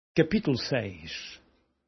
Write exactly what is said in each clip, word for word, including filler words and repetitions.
Capítulo seis.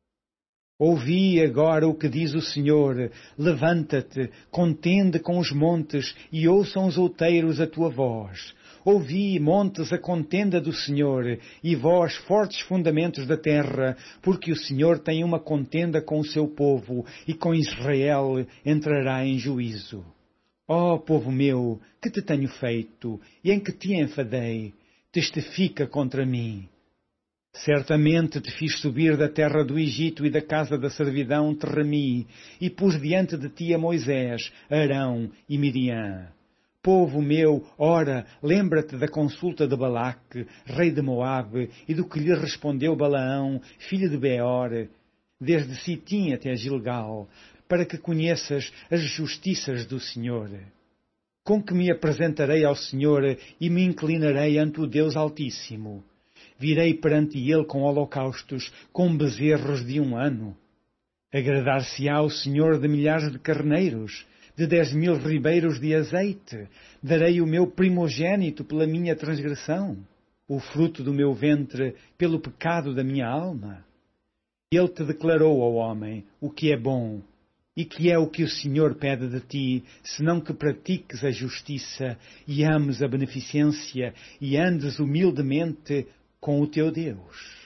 Ouvi agora o que diz o Senhor: levanta-te, contende com os montes, e ouçam os outeiros a tua voz. Ouvi, montes, a contenda do Senhor, e vós, fortes fundamentos da terra, porque o Senhor tem uma contenda com o seu povo, e com Israel entrará em juízo. Ó povo meu, que te tenho feito, e em que te enfadei? Testifica contra mim. Certamente te fiz subir da terra do Egito e da casa da servidão te remi, e pus diante de ti a Moisés, Arão e Miriam. Povo meu, ora, lembra-te da consulta de Balaque, rei de Moabe, e do que lhe respondeu Balaão, filho de Beor, desde Sitim até Gilgal, para que conheças as justiças do Senhor. Com que me apresentarei ao Senhor e me inclinarei ante o Deus Altíssimo. Virei perante ele com holocaustos, com bezerros de um ano. Agradar-se-á o Senhor de milhares de carneiros, de dez mil ribeiros de azeite. Darei o meu primogênito pela minha transgressão, o fruto do meu ventre pelo pecado da minha alma. Ele te declarou, ó homem, o que é bom, e que é o que o Senhor pede de ti, senão que pratiques a justiça, e ames a beneficência, e andes humildemente com o teu Deus.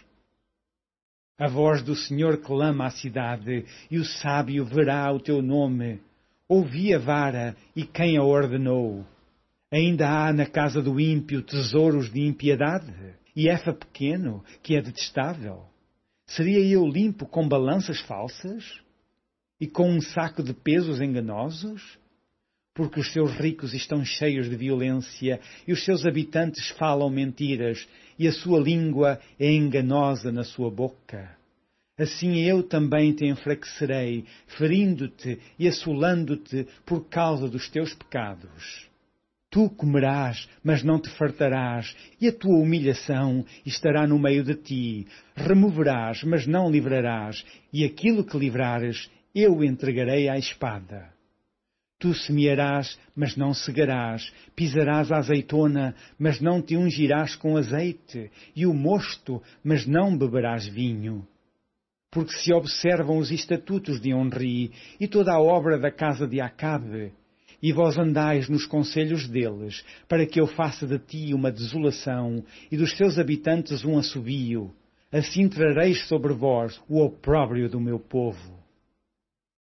A voz do Senhor clama à cidade, e o sábio verá o teu nome. Ouvi a vara, e quem a ordenou? Ainda há na casa do ímpio tesouros de impiedade, e efa pequeno, que é detestável. Seria eu limpo com balanças falsas? E com um saco de pesos enganosos? Porque os seus ricos estão cheios de violência, e os seus habitantes falam mentiras, e a sua língua é enganosa na sua boca. Assim eu também te enfraquecerei, ferindo-te e assolando-te por causa dos teus pecados. Tu comerás, mas não te fartarás, e a tua humilhação estará no meio de ti. Removerás, mas não livrarás, e aquilo que livrares, eu entregarei à espada. Tu semearás, mas não cegarás, pisarás a azeitona, mas não te ungirás com azeite, e o mosto, mas não beberás vinho. Porque se observam os estatutos de Onri e toda a obra da casa de Acabe, e vós andais nos conselhos deles, para que eu faça de ti uma desolação, e dos teus habitantes um assobio, assim trareis sobre vós o opróbrio do meu povo.